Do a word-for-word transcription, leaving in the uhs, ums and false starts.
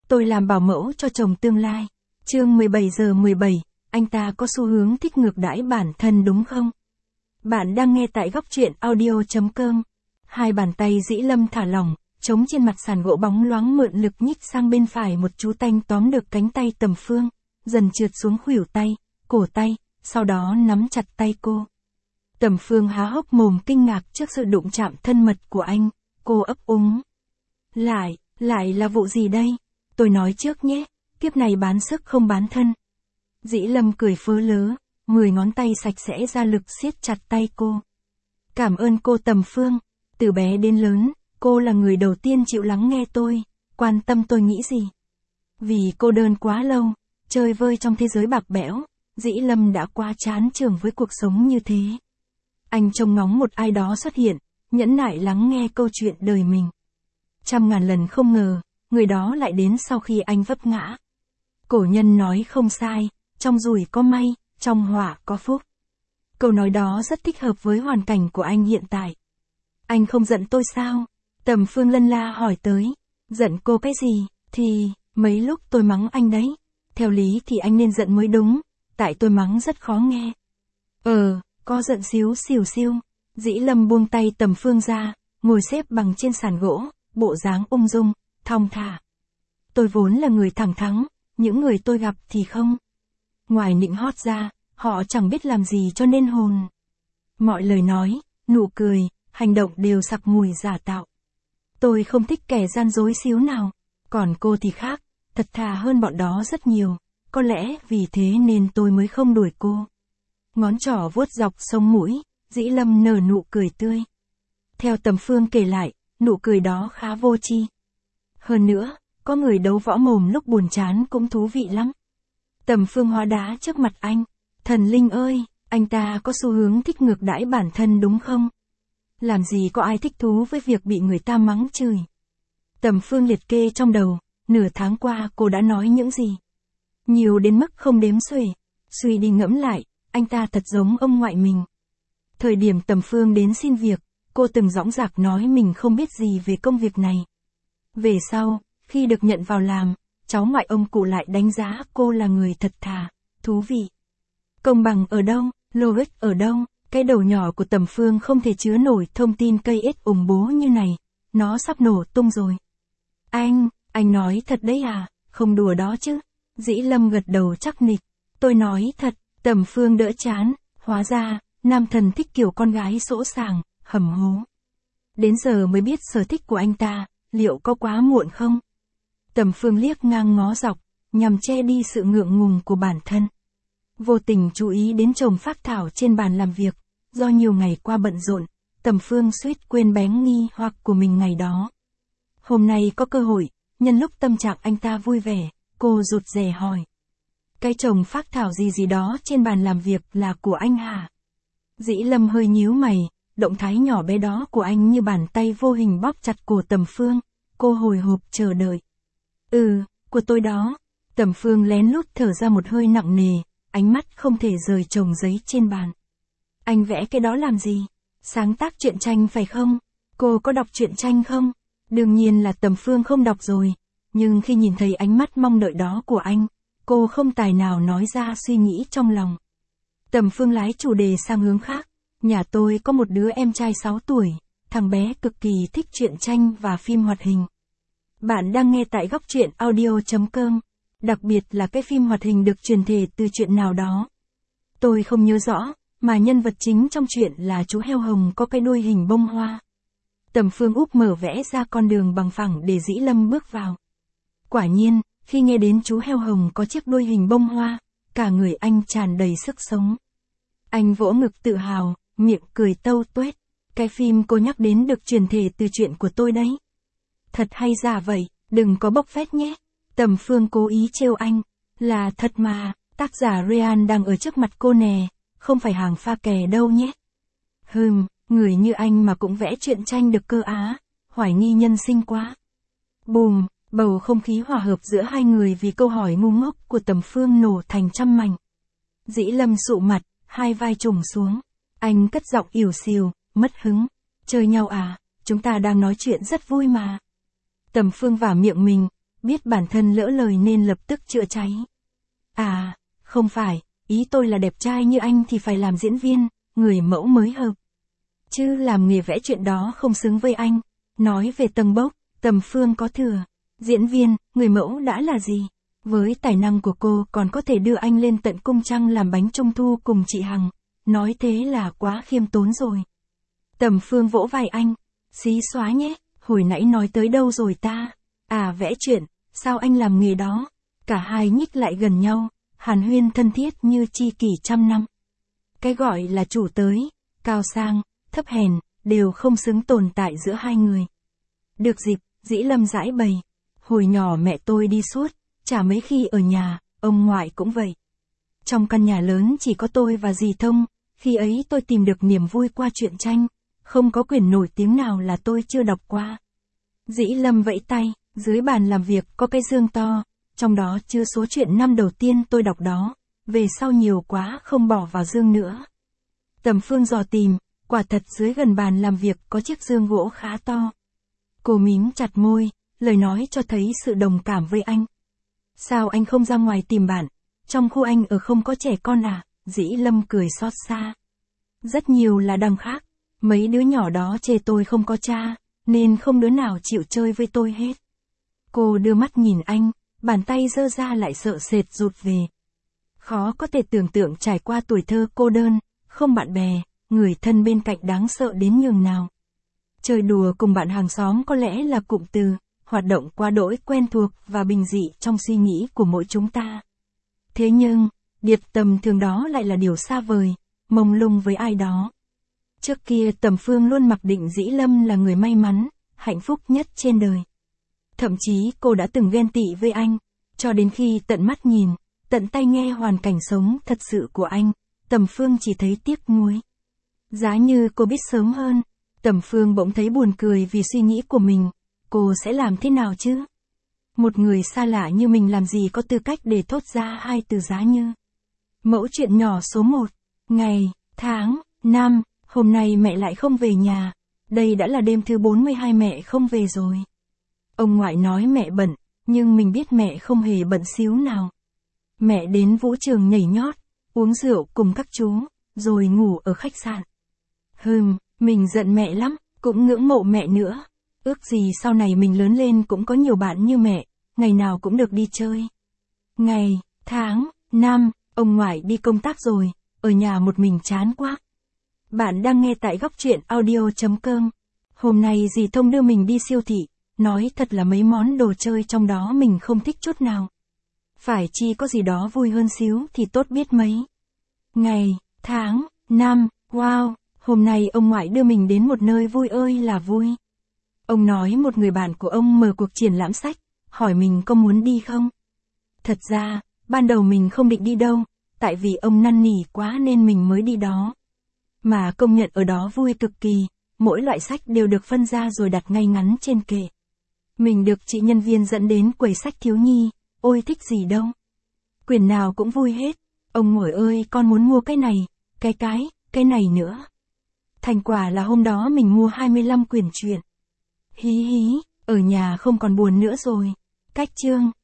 Tôi làm bảo mẫu cho chồng tương lai. Chương mười bảy giờ mười bảy, anh ta có xu hướng thích ngược đãi bản thân đúng không? Bạn đang nghe tại góc truyện audio chấm com. Hai bàn tay Dĩ Lâm thả lỏng, chống trên mặt sàn gỗ bóng loáng mượn lực nhích sang bên phải, một chú tanh tóm được cánh tay Tầm Phương, dần trượt xuống khuỷu tay, cổ tay, sau đó nắm chặt tay cô. Tầm Phương há hốc mồm kinh ngạc trước sự đụng chạm thân mật của anh, cô ấp úng. Lại, lại là vụ gì đây? Tôi nói trước nhé, kiếp này bán sức không bán thân. Dĩ Lâm cười phớ lớ, mười ngón tay sạch sẽ ra lực siết chặt tay cô. Cảm ơn cô Tầm Phương, từ bé đến lớn, cô là người đầu tiên chịu lắng nghe tôi, quan tâm tôi nghĩ gì. Vì cô đơn quá lâu, chơi vơi trong thế giới bạc bẽo, Dĩ Lâm đã quá chán chường với cuộc sống như thế. Anh trông ngóng một ai đó xuất hiện, nhẫn nại lắng nghe câu chuyện đời mình. Trăm ngàn lần không ngờ, người đó lại đến sau khi anh vấp ngã. Cổ nhân nói không sai, trong rủi có may, trong họa có phúc. Câu nói đó rất thích hợp với hoàn cảnh của anh hiện tại. Anh không giận tôi sao? Tầm Phương lân la hỏi tới. Giận cô cái gì? Thì, mấy lúc tôi mắng anh đấy. Theo lý thì anh nên giận mới đúng, tại tôi mắng rất khó nghe. Ờ, có giận xíu xìu xiu. Dĩ Lâm buông tay Tầm Phương ra, ngồi xếp bằng trên sàn gỗ, bộ dáng ung dung, thong thả. Tôi vốn là người thẳng thắn, những người tôi gặp thì không. Ngoài nịnh hót ra, họ chẳng biết làm gì cho nên hồn. Mọi lời nói, nụ cười, hành động đều sặc mùi giả tạo. Tôi không thích kẻ gian dối xíu nào, còn cô thì khác, thật thà hơn bọn đó rất nhiều, có lẽ vì thế nên tôi mới không đuổi cô. Ngón trỏ vuốt dọc sống mũi, Dĩ Lâm nở nụ cười tươi. Theo Tầm Phương kể lại, nụ cười đó khá vô tri. Hơn nữa, có người đấu võ mồm lúc buồn chán cũng thú vị lắm. Tầm Phương hóa đá trước mặt anh. Thần linh ơi, anh ta có xu hướng thích ngược đãi bản thân đúng không? Làm gì có ai thích thú với việc bị người ta mắng chửi. Tầm Phương liệt kê trong đầu, nửa tháng qua cô đã nói những gì. Nhiều đến mức không đếm xuể. Suy đi ngẫm lại, anh ta thật giống ông ngoại mình. Thời điểm Tầm Phương đến xin việc, cô từng dõng dạc nói mình không biết gì về công việc này. Về sau, khi được nhận vào làm, cháu ngoại ông cụ lại đánh giá cô là người thật thà, thú vị. Công bằng ở đâu, logic ở đâu, cái đầu nhỏ của Tầm Phương không thể chứa nổi thông tin cây ếch ủng bố như này, nó sắp nổ tung rồi. Anh, anh nói thật đấy à, không đùa đó chứ. Dĩ Lâm gật đầu chắc nịch, tôi nói thật. Tầm Phương đỡ chán, hóa ra, nam thần thích kiểu con gái sỗ sàng, hầm hố. Đến giờ mới biết sở thích của anh ta, liệu có quá muộn không? Tầm Phương liếc ngang ngó dọc, nhằm che đi sự ngượng ngùng của bản thân. Vô tình chú ý đến chồng phác thảo trên bàn làm việc, do nhiều ngày qua bận rộn, Tầm Phương suýt quên bén nghi hoặc của mình ngày đó. Hôm nay có cơ hội, nhân lúc tâm trạng anh ta vui vẻ, cô rụt rè hỏi. Cái chồng phác thảo gì gì đó trên bàn làm việc là của anh hả? Dĩ Lâm hơi nhíu mày, động thái nhỏ bé đó của anh như bàn tay vô hình bóp chặt cổ Tầm Phương, cô hồi hộp chờ đợi. Ừ, của tôi đó. Tầm Phương lén lút thở ra một hơi nặng nề, ánh mắt không thể rời chồng giấy trên bàn. Anh vẽ cái đó làm gì? Sáng tác truyện tranh phải không? Cô có đọc truyện tranh không? Đương nhiên là Tầm Phương không đọc rồi, nhưng khi nhìn thấy ánh mắt mong đợi đó của anh, cô không tài nào nói ra suy nghĩ trong lòng. Tầm Phương lái chủ đề sang hướng khác. Nhà tôi có một đứa em trai sáu tuổi, thằng bé cực kỳ thích truyện tranh và phim hoạt hình. Bạn đang nghe tại góc truyện audio chấm com. Đặc biệt là cái phim hoạt hình được truyền thể từ truyện nào đó. Tôi không nhớ rõ, mà nhân vật chính trong truyện là chú heo hồng có cái đuôi hình bông hoa. Tầm Phương úp mở vẽ ra con đường bằng phẳng để Dĩ Lâm bước vào. Quả nhiên, khi nghe đến chú heo hồng có chiếc đuôi hình bông hoa, cả người anh tràn đầy sức sống. Anh vỗ ngực tự hào, miệng cười tâu tuét. Cái phim cô nhắc đến được truyền thể từ truyện của tôi đấy. Thật hay giả vậy, đừng có bốc phét nhé. Tầm Phương cố ý trêu anh. Là thật mà, tác giả Ryan đang ở trước mặt cô nè, không phải hàng pha kè đâu nhé. Hừm, người như anh mà cũng vẽ truyện tranh được cơ á, hoài nghi nhân sinh quá. Bùm, bầu không khí hòa hợp giữa hai người vì câu hỏi ngu ngốc của Tầm Phương nổ thành trăm mảnh. Dĩ Lâm sụ mặt, hai vai trùng xuống. Anh cất giọng ỉu xìu, mất hứng. Chơi nhau à, chúng ta đang nói chuyện rất vui mà. Tầm Phương vả miệng mình, biết bản thân lỡ lời nên lập tức chữa cháy. À, không phải, ý tôi là đẹp trai như anh thì phải làm diễn viên, người mẫu mới hợp. Chứ làm nghề vẽ chuyện đó không xứng với anh. Nói về tầng bốc, Tầm Phương có thừa. Diễn viên, người mẫu đã là gì? Với tài năng của cô còn có thể đưa anh lên tận cung trăng làm bánh trung thu cùng chị Hằng. Nói thế là quá khiêm tốn rồi. Tầm Phương vỗ vai anh. Xí xóa nhé, hồi nãy nói tới đâu rồi ta? À vẽ chuyện, sao anh làm nghề đó? Cả hai nhích lại gần nhau, hàn huyên thân thiết như tri kỷ trăm năm. Cái gọi là chủ tới, cao sang, thấp hèn, đều không xứng tồn tại giữa hai người. Được dịp, Dĩ Lâm giải bày. Hồi nhỏ mẹ tôi đi suốt, chả mấy khi ở nhà, ông ngoại cũng vậy. Trong căn nhà lớn chỉ có tôi và dì Thông, khi ấy tôi tìm được niềm vui qua truyện tranh, không có quyển nổi tiếng nào là tôi chưa đọc qua. Dĩ Lâm vẫy tay, dưới bàn làm việc có cái dương to, trong đó chứa số truyện năm đầu tiên tôi đọc đó, về sau nhiều quá không bỏ vào dương nữa. Tầm Phương dò tìm, quả thật dưới gần bàn làm việc có chiếc dương gỗ khá to. Cô mím chặt môi, lời nói cho thấy sự đồng cảm với anh. Sao anh không ra ngoài tìm bạn? Trong khu anh ở không có trẻ con à? Dĩ Lâm cười xót xa. Rất nhiều là đằng khác. Mấy đứa nhỏ đó chê tôi không có cha, nên không đứa nào chịu chơi với tôi hết. Cô đưa mắt nhìn anh, bàn tay giơ ra lại sợ sệt rụt về. Khó có thể tưởng tượng trải qua tuổi thơ cô đơn, không bạn bè, người thân bên cạnh đáng sợ đến nhường nào. Chơi đùa cùng bạn hàng xóm có lẽ là cụm từ, hoạt động quá đỗi quen thuộc và bình dị trong suy nghĩ của mỗi chúng ta. Thế nhưng, điệp tầm thường đó lại là điều xa vời, mông lung với ai đó. Trước kia Tầm Phương luôn mặc định Dĩ Lâm là người may mắn, hạnh phúc nhất trên đời. Thậm chí cô đã từng ghen tị với anh, cho đến khi tận mắt nhìn, tận tay nghe hoàn cảnh sống thật sự của anh, Tầm Phương chỉ thấy tiếc nuối. Giá như cô biết sớm hơn, Tầm Phương bỗng thấy buồn cười vì suy nghĩ của mình, cô sẽ làm thế nào chứ? Một người xa lạ như mình làm gì có tư cách để thốt ra hai từ giá như. Mẫu chuyện nhỏ số một, ngày, tháng, năm, hôm nay mẹ lại không về nhà, đây đã là đêm thứ bốn mươi hai mẹ không về rồi. Ông ngoại nói mẹ bận, nhưng mình biết mẹ không hề bận xíu nào. Mẹ đến vũ trường nhảy nhót, uống rượu cùng các chú, rồi ngủ ở khách sạn. Hừm, mình giận mẹ lắm, cũng ngưỡng mộ mẹ nữa. Ước gì sau này mình lớn lên cũng có nhiều bạn như mẹ, ngày nào cũng được đi chơi. Ngày, tháng, năm, ông ngoại đi công tác rồi, ở nhà một mình chán quá. Bạn đang nghe tại góc truyện audio chấm com. Hôm nay dì Thông đưa mình đi siêu thị, nói thật là mấy món đồ chơi trong đó mình không thích chút nào. Phải chi có gì đó vui hơn xíu thì tốt biết mấy. Ngày, tháng, năm, wow, hôm nay ông ngoại đưa mình đến một nơi vui ơi là vui. Ông nói một người bạn của ông mở cuộc triển lãm sách, hỏi mình có muốn đi không? Thật ra, ban đầu mình không định đi đâu, tại vì ông năn nỉ quá nên mình mới đi đó. Mà công nhận ở đó vui cực kỳ, mỗi loại sách đều được phân ra rồi đặt ngay ngắn trên kệ. Mình được chị nhân viên dẫn đến quầy sách thiếu nhi, ôi thích gì đâu. Quyển nào cũng vui hết, ông ngồi ơi con muốn mua cái này, cái cái, cái này nữa. Thành quả là hôm đó mình mua hai mươi lăm quyển truyện. Hí hí, ở nhà không còn buồn nữa rồi. Cách chương,